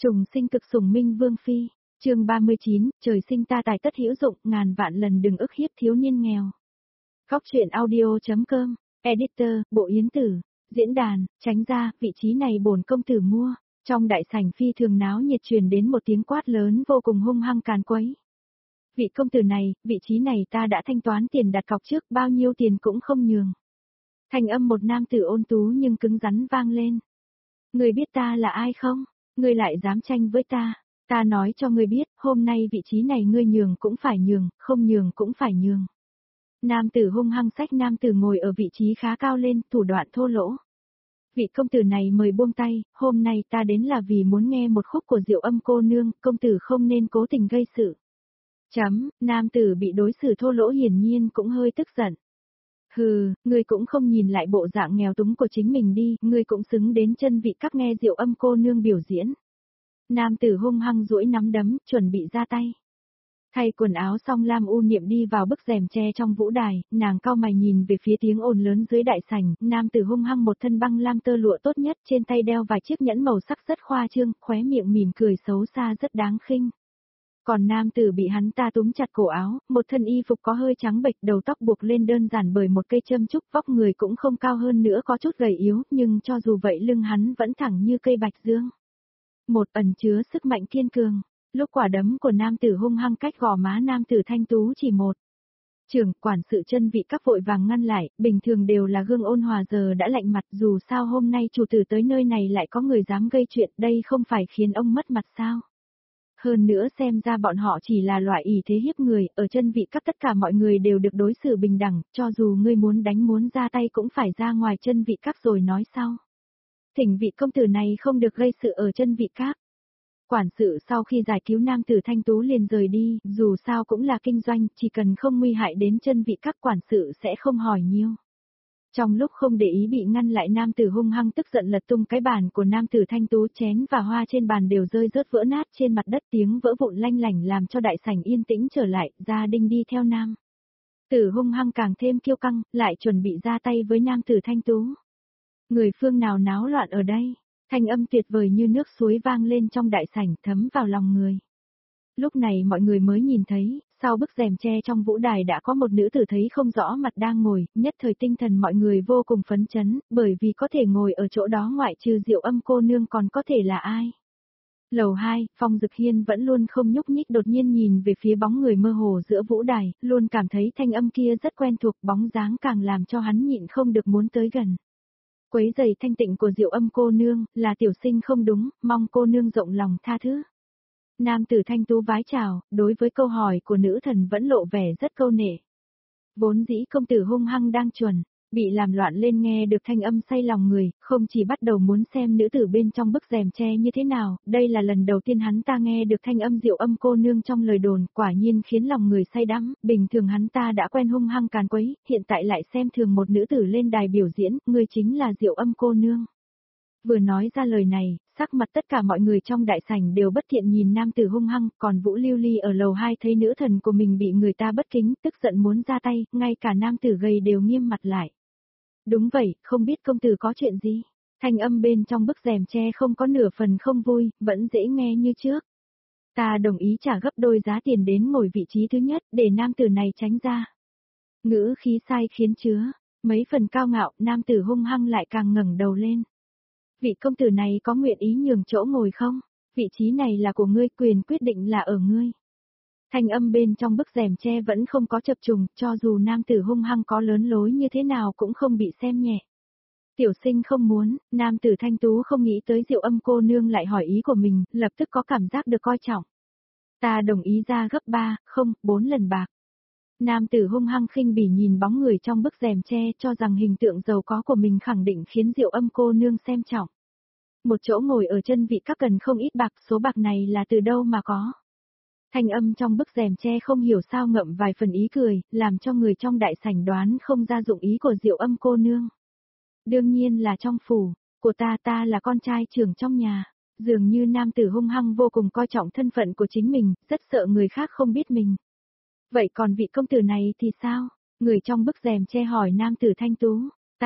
Trùng sinh cực sủng minh vương phi, chương 39, trời sinh ta tài tất hữu dụng, ngàn vạn lần đừng ức hiếp thiếu niên nghèo. Góc truyện audio.com, editor, Bộ Yến Tử, diễn đàn, tránh ra, vị trí này bổn công tử mua. Trong đại sảnh phi thường náo nhiệt truyền đến một tiếng quát lớn vô cùng hung hăng càn quấy. Vị công tử này, vị trí này ta đã thanh toán tiền đặt cọc trước, bao nhiêu tiền cũng không nhường. Thanh âm một nam tử ôn tú nhưng cứng rắn vang lên. Người biết ta là ai không? Ngươi lại dám tranh với ta? Ta nói cho ngươi biết, hôm nay vị trí này ngươi nhường cũng phải nhường, không nhường cũng phải nhường. Nam tử hung hăng xách nam tử ngồi ở vị trí khá cao lên, thủ đoạn thô lỗ. Vị công tử này mời buông tay, hôm nay ta đến là vì muốn nghe một khúc của Diệu Âm cô nương, công tử không nên cố tình gây sự. Nam tử bị đối xử thô lỗ hiển nhiên cũng hơi tức giận. Hừ, ngươi cũng không nhìn lại bộ dạng nghèo túng của chính mình đi, ngươi cũng xứng đến chân vị các nghe Diệu Âm cô nương biểu diễn. Nam tử hung hăng duỗi nắm đấm, chuẩn bị ra tay. Thay quần áo xong Lam U Niệm đi vào bức rèm tre trong vũ đài, nàng cau mày nhìn về phía tiếng ồn lớn dưới đại sảnh, nam tử hung hăng một thân băng lam tơ lụa tốt nhất, trên tay đeo vài chiếc nhẫn màu sắc rất khoa trương, khóe miệng mỉm cười xấu xa rất đáng khinh. Còn nam tử bị hắn ta túm chặt cổ áo, một thân y phục có hơi trắng bệch, đầu tóc buộc lên đơn giản bởi một cây châm trúc, vóc người cũng không cao hơn nữa, có chút gầy yếu, nhưng cho dù vậy lưng hắn vẫn thẳng như cây bạch dương. Một ẩn chứa sức mạnh kiên cường. Lúc quả đấm của nam tử hung hăng cách gò má nam tử thanh tú chỉ một. Trưởng quản sự chân vị các vội vàng ngăn lại, bình thường đều là gương ôn hòa giờ đã lạnh mặt, dù sao hôm nay chủ tử tới nơi này lại có người dám gây chuyện, đây không phải khiến ông mất mặt sao? Hơn nữa xem ra bọn họ chỉ là loại ỷ thế hiếp người, ở chân vị các tất cả mọi người đều được đối xử bình đẳng, cho dù ngươi muốn đánh muốn ra tay cũng phải ra ngoài chân vị các rồi nói sau. Thỉnh vị công tử này không được gây sự ở chân vị các. Quản sự sau khi giải cứu nam tử thanh tú liền rời đi, dù sao cũng là kinh doanh, chỉ cần không nguy hại đến chân vị các quản sự sẽ không hỏi nhiều. Trong lúc không để ý bị ngăn lại nam tử hung hăng tức giận lật tung cái bàn của nam tử thanh tú, chén và hoa trên bàn đều rơi rớt vỡ nát trên mặt đất, tiếng vỡ vụn lanh lảnh làm cho đại sảnh yên tĩnh trở lại, gia đình đi theo nam tử hung hăng càng thêm kiêu căng, lại chuẩn bị ra tay với nam tử thanh tú. Người phương nào náo loạn ở đây? Thanh âm tuyệt vời như nước suối vang lên trong đại sảnh, thấm vào lòng người. Lúc này mọi người mới nhìn thấy, sau bức rèm tre trong vũ đài đã có một nữ tử thấy không rõ mặt đang ngồi, nhất thời tinh thần mọi người vô cùng phấn chấn, bởi vì có thể ngồi ở chỗ đó ngoại trừ Diệu Âm cô nương còn có thể là ai. Lầu 2, Phong Dực Hiên vẫn luôn không nhúc nhích, đột nhiên nhìn về phía bóng người mơ hồ giữa vũ đài, luôn cảm thấy thanh âm kia rất quen thuộc, bóng dáng càng làm cho hắn nhịn không được muốn tới gần. Quấy giày thanh tịnh của Diệu Âm cô nương, là tiểu sinh không đúng, mong cô nương rộng lòng tha thứ. Nam tử thanh tú vái chào, đối với câu hỏi của nữ thần vẫn lộ vẻ rất câu nể. Vốn dĩ công tử hung hăng đang chuẩn, bị làm loạn lên nghe được thanh âm say lòng người, không chỉ bắt đầu muốn xem nữ tử bên trong bức rèm tre như thế nào, đây là lần đầu tiên hắn ta nghe được thanh âm Diệu Âm cô nương trong lời đồn, quả nhiên khiến lòng người say đắm, bình thường hắn ta đã quen hung hăng càn quấy, hiện tại lại xem thường một nữ tử lên đài biểu diễn, người chính là Diệu Âm cô nương. Vừa nói ra lời này, sắc mặt tất cả mọi người trong đại sảnh đều bất thiện nhìn nam tử hung hăng, còn Vũ Lưu Ly ở lầu 2 thấy nữ thần của mình bị người ta bất kính, tức giận muốn ra tay, ngay cả nam tử gầy đều nghiêm mặt lại. Đúng vậy, không biết công tử có chuyện gì? Thanh âm bên trong bức rèm tre không có nửa phần không vui, vẫn dễ nghe như trước. Ta đồng ý trả gấp đôi giá tiền đến ngồi vị trí thứ nhất, để nam tử này tránh ra. Ngữ khí sai khiến chứa mấy phần cao ngạo, nam tử hung hăng lại càng ngẩng đầu lên. Vị công tử này có nguyện ý nhường chỗ ngồi không? Vị trí này là của ngươi, quyền quyết định là ở ngươi. Thanh âm bên trong bức rèm tre vẫn không có chập trùng, cho dù nam tử hung hăng có lớn lối như thế nào cũng không bị xem nhẹ. Tiểu sinh không muốn, nam tử thanh tú không nghĩ tới Diệu Âm cô nương lại hỏi ý của mình, lập tức có cảm giác được coi trọng. Ta đồng ý ra gấp 3, không, 4 lần bạc. Nam tử hung hăng khinh bỉ nhìn bóng người trong bức rèm tre, cho rằng hình tượng giàu có của mình khẳng định khiến Diệu Âm cô nương xem trọng. Một chỗ ngồi ở chân vị các cần không ít bạc, số bạc này là từ đâu mà có. Thanh âm trong bức rèm tre không hiểu sao ngậm vài phần ý cười, làm cho người trong đại sảnh đoán không ra dụng ý của Diệu Âm cô nương. Đương nhiên là trong phủ của ta là con trai trưởng trong nhà. Dường như nam tử hung hăng vô cùng coi trọng thân phận của chính mình, rất sợ người khác không biết mình. Vậy còn vị công tử này thì sao? Người trong bức rèm che hỏi nam tử thanh tú.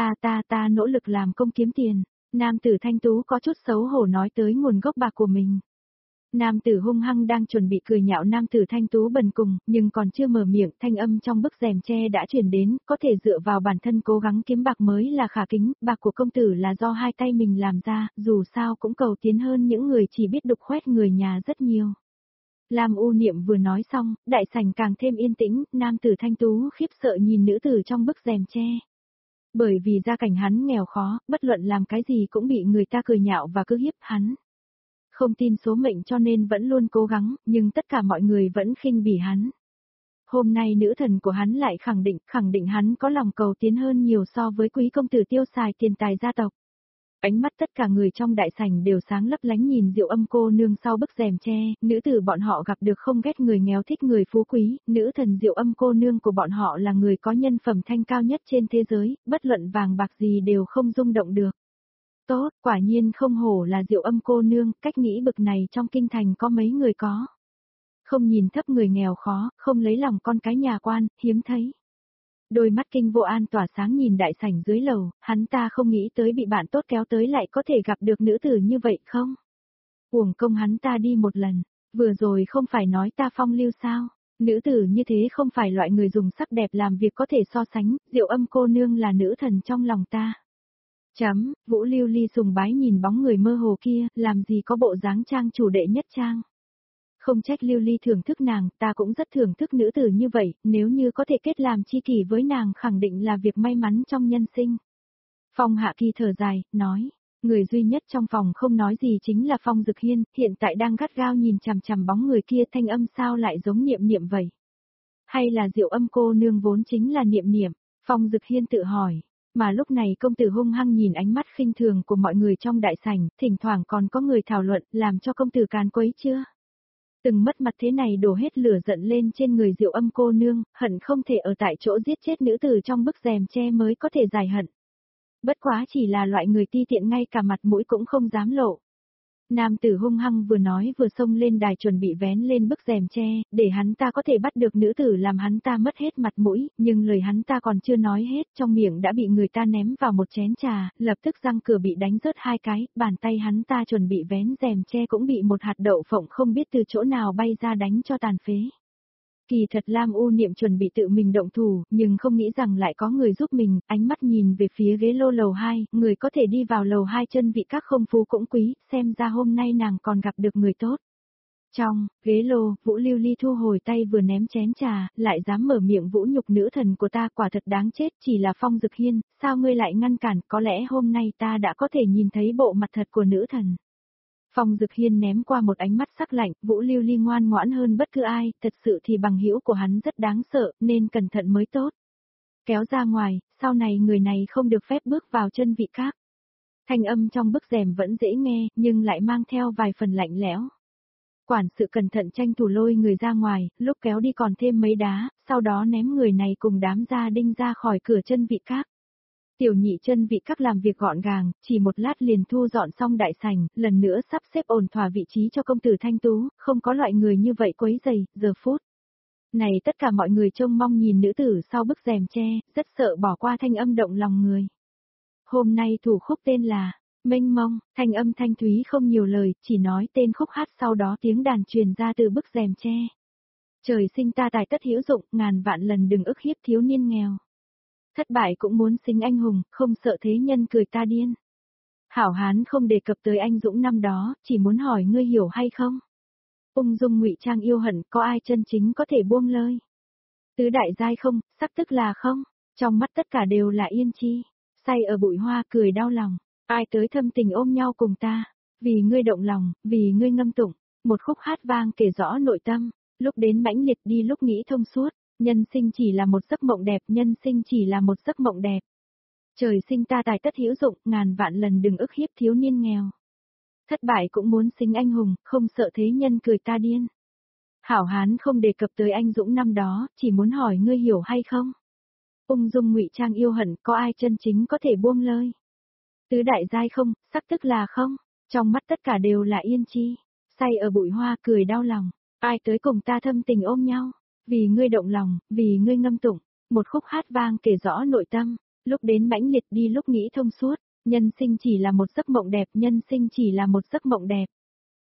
Ta nỗ lực làm công kiếm tiền. Nam tử thanh tú có chút xấu hổ nói tới nguồn gốc bạc của mình. Nam tử hung hăng đang chuẩn bị cười nhạo nam tử thanh tú bần cùng, nhưng còn chưa mở miệng, thanh âm trong bức rèm tre đã truyền đến, có thể dựa vào bản thân cố gắng kiếm bạc mới là khả kính, bạc của công tử là do hai tay mình làm ra, dù sao cũng cầu tiến hơn những người chỉ biết đục khoét người nhà rất nhiều. Lam U Niệm vừa nói xong, đại sảnh càng thêm yên tĩnh, nam tử thanh tú khiếp sợ nhìn nữ tử trong bức rèm tre. Bởi vì gia cảnh hắn nghèo khó, bất luận làm cái gì cũng bị người ta cười nhạo và cứ hiếp hắn. Không tin số mệnh cho nên vẫn luôn cố gắng, nhưng tất cả mọi người vẫn khinh bỉ hắn. Hôm nay nữ thần của hắn lại khẳng định hắn có lòng cầu tiến hơn nhiều so với quý công tử tiêu xài tiền tài gia tộc. Ánh mắt tất cả người trong đại sảnh đều sáng lấp lánh nhìn Diệu Âm cô nương sau bức rèm tre, nữ tử bọn họ gặp được không ghét người nghèo thích người phú quý, nữ thần Diệu Âm cô nương của bọn họ là người có nhân phẩm thanh cao nhất trên thế giới, bất luận vàng bạc gì đều không rung động được. Tốt, quả nhiên không hổ là Diệu Âm cô nương, cách nghĩ bực này trong kinh thành có mấy người có. Không nhìn thấp người nghèo khó, không lấy lòng con cái nhà quan, hiếm thấy. Đôi mắt Kinh Vô An tỏa sáng nhìn đại sảnh dưới lầu, hắn ta không nghĩ tới bị bạn tốt kéo tới lại có thể gặp được nữ tử như vậy không? Uổng công hắn ta đi một lần, vừa rồi không phải nói ta phong lưu sao? Nữ tử như thế không phải loại người dùng sắc đẹp làm việc có thể so sánh, Diệu Âm cô nương là nữ thần trong lòng ta. Vũ Lưu Ly sùng bái nhìn bóng người mơ hồ kia, làm gì có bộ dáng trang chủ đệ nhất trang. Không trách Lưu Ly thưởng thức nàng, ta cũng rất thưởng thức nữ tử như vậy, nếu như có thể kết làm chi kỷ với nàng khẳng định là việc may mắn trong nhân sinh. Phong Hạ Kỳ thở dài, nói, người duy nhất trong phòng không nói gì chính là Phong Dực Hiên, hiện tại đang gắt gao nhìn chằm chằm bóng người kia, thanh âm sao lại giống Niệm Niệm vậy? Hay là Diệu Âm cô nương vốn chính là Niệm Niệm? Phong Dực Hiên tự hỏi. Mà lúc này công tử hung hăng nhìn ánh mắt khinh thường của mọi người trong đại sảnh, thỉnh thoảng còn có người thảo luận, làm cho công tử càn quấy chưa? Từng mất mặt thế này đổ hết lửa giận lên trên người Diệu Âm cô nương, hận không thể ở tại chỗ giết chết nữ tử trong bức rèm tre mới có thể giải hận. Bất quá chỉ là loại người ti tiện ngay cả mặt mũi cũng không dám lộ. Nam tử hung hăng vừa nói vừa xông lên đài chuẩn bị vén lên bức rèm tre, để hắn ta có thể bắt được nữ tử làm hắn ta mất hết mặt mũi, nhưng lời hắn ta còn chưa nói hết, trong miệng đã bị người ta ném vào một chén trà, lập tức răng cửa bị đánh rớt hai cái, bàn tay hắn ta chuẩn bị vén rèm tre cũng bị một hạt đậu phộng không biết từ chỗ nào bay ra đánh cho tàn phế. Kỳ thật Lam U Niệm chuẩn bị tự mình động thủ, nhưng không nghĩ rằng lại có người giúp mình, ánh mắt nhìn về phía ghế lô lầu 2, người có thể đi vào lầu 2 chân vị các không phú cũng quý, xem ra hôm nay nàng còn gặp được người tốt. Trong ghế lô, Vũ Lưu Ly thu hồi tay vừa ném chén trà, lại dám mở miệng vũ nhục nữ thần của ta, quả thật đáng chết, chỉ là Phong Dực Hiên, sao ngươi lại ngăn cản, có lẽ hôm nay ta đã có thể nhìn thấy bộ mặt thật của nữ thần. Phong Dực Hiên ném qua một ánh mắt sắc lạnh, Vũ Lưu Ly ngoan ngoãn hơn bất cứ ai, thật sự thì bằng hữu của hắn rất đáng sợ, nên cẩn thận mới tốt. Kéo ra ngoài, sau này người này không được phép bước vào chân vị các. Thanh âm trong bức rèm vẫn dễ nghe, nhưng lại mang theo vài phần lạnh lẽo. Quản sự cẩn thận tranh thủ lôi người ra ngoài, lúc kéo đi còn thêm mấy đá, sau đó ném người này cùng đám gia đinh ra khỏi cửa chân vị các. Tiểu nhị chân vị các làm việc gọn gàng, chỉ một lát liền thu dọn xong đại sảnh, lần nữa sắp xếp ổn thỏa vị trí cho công tử Thanh Tú, không có loại người như vậy quấy rầy, giờ phút. Này tất cả mọi người trông mong nhìn nữ tử sau bức rèm tre, rất sợ bỏ qua thanh âm động lòng người. Hôm nay thủ khúc tên là Mênh Mông, thanh âm thanh thúy không nhiều lời, chỉ nói tên khúc hát sau đó tiếng đàn truyền ra từ bức rèm tre. Trời sinh ta tài tất hữu dụng, ngàn vạn lần đừng ức hiếp thiếu niên nghèo. Thất bại cũng muốn sinh anh hùng, không sợ thế nhân cười ta điên. Hảo hán không đề cập tới anh dũng năm đó, chỉ muốn hỏi ngươi hiểu hay không? Ung dung ngụy trang yêu hận, có ai chân chính có thể buông lơi? Tứ đại giai không, sắc tức là không, trong mắt tất cả đều là yên chi, say ở bụi hoa cười đau lòng, ai tới thâm tình ôm nhau cùng ta, vì ngươi động lòng, vì ngươi ngâm tụng, một khúc hát vang kể rõ nội tâm, lúc đến mãnh liệt đi lúc nghĩ thông suốt. Nhân sinh chỉ là một giấc mộng đẹp, nhân sinh chỉ là một giấc mộng đẹp. Trời sinh ta tài tất hữu dụng, ngàn vạn lần đừng ức hiếp thiếu niên nghèo. Thất bại cũng muốn sinh anh hùng, không sợ thế nhân cười ta điên. Hảo hán không đề cập tới anh dũng năm đó, chỉ muốn hỏi ngươi hiểu hay không? Ung dung ngụy trang yêu hận, có ai chân chính có thể buông lơi? Tứ đại giai không, sắc tức là không, trong mắt tất cả đều là yên chi, say ở bụi hoa cười đau lòng, ai tới cùng ta thâm tình ôm nhau? Vì ngươi động lòng, vì ngươi ngâm tụng, một khúc hát vang kể rõ nội tâm, lúc đến mãnh liệt đi lúc nghĩ thông suốt, nhân sinh chỉ là một giấc mộng đẹp, nhân sinh chỉ là một giấc mộng đẹp.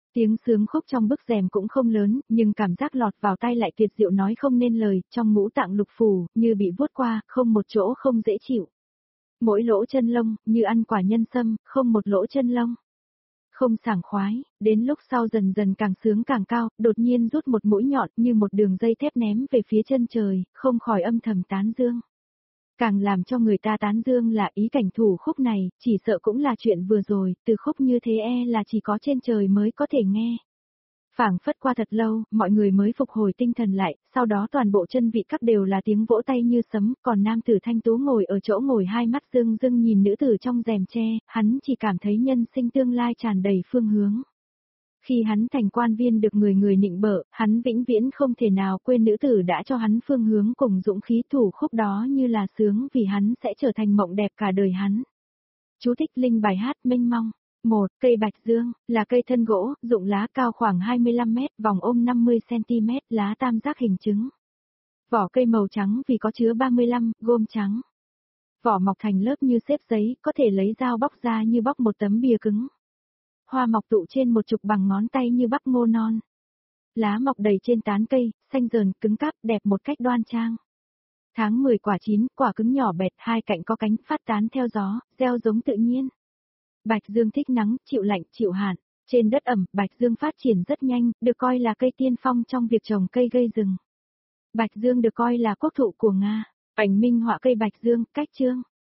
Tiếng sướng khúc trong bức rèm cũng không lớn, nhưng cảm giác lọt vào tai lại tuyệt diệu nói không nên lời, trong ngũ tạng lục phủ, như bị vuốt qua, không một chỗ không dễ chịu. Mỗi lỗ chân lông, như ăn quả nhân sâm, không một lỗ chân lông. Không sảng khoái, đến lúc sau dần dần càng sướng càng cao, đột nhiên rút một mũi nhọn như một đường dây thép ném về phía chân trời, không khỏi âm thầm tán dương. Càng làm cho người ta tán dương là ý cảnh thủ khúc này, chỉ sợ cũng là chuyện vừa rồi, từ khúc như thế là chỉ có trên trời mới có thể nghe. Phảng phất qua thật lâu, mọi người mới phục hồi tinh thần lại, sau đó toàn bộ chân vị các đều là tiếng vỗ tay như sấm, còn nam tử thanh tú ngồi ở chỗ ngồi hai mắt rưng rưng nhìn nữ tử trong rèm tre, hắn chỉ cảm thấy nhân sinh tương lai tràn đầy phương hướng. Khi hắn thành quan viên được người người nịnh bợ, hắn vĩnh viễn không thể nào quên nữ tử đã cho hắn phương hướng cùng dũng khí thủ khúc đó như là sướng vì hắn sẽ trở thành mộng đẹp cả đời hắn. Chú thích linh bài hát mênh mong. 1. Cây bạch dương, là cây thân gỗ, dụng lá cao khoảng 25 mét, vòng ôm 50 cm, lá tam giác hình trứng. Vỏ cây màu trắng vì có chứa 35 gôm trắng. Vỏ mọc thành lớp như xếp giấy, có thể lấy dao bóc ra như bóc một tấm bìa cứng. Hoa mọc tụ trên một chục bằng ngón tay như bắp ngô non. Lá mọc đầy trên tán cây, xanh rờn, cứng cáp, đẹp một cách đoan trang. Tháng 10 quả chín, quả cứng nhỏ bẹt, hai cạnh có cánh, phát tán theo gió, gieo giống tự nhiên. Bạch dương thích nắng, chịu lạnh, chịu hạn. Trên đất ẩm, bạch dương phát triển rất nhanh, được coi là cây tiên phong trong việc trồng cây gây rừng. Bạch dương được coi là quốc thụ của Nga. Ảnh minh họa cây bạch dương, cách chương.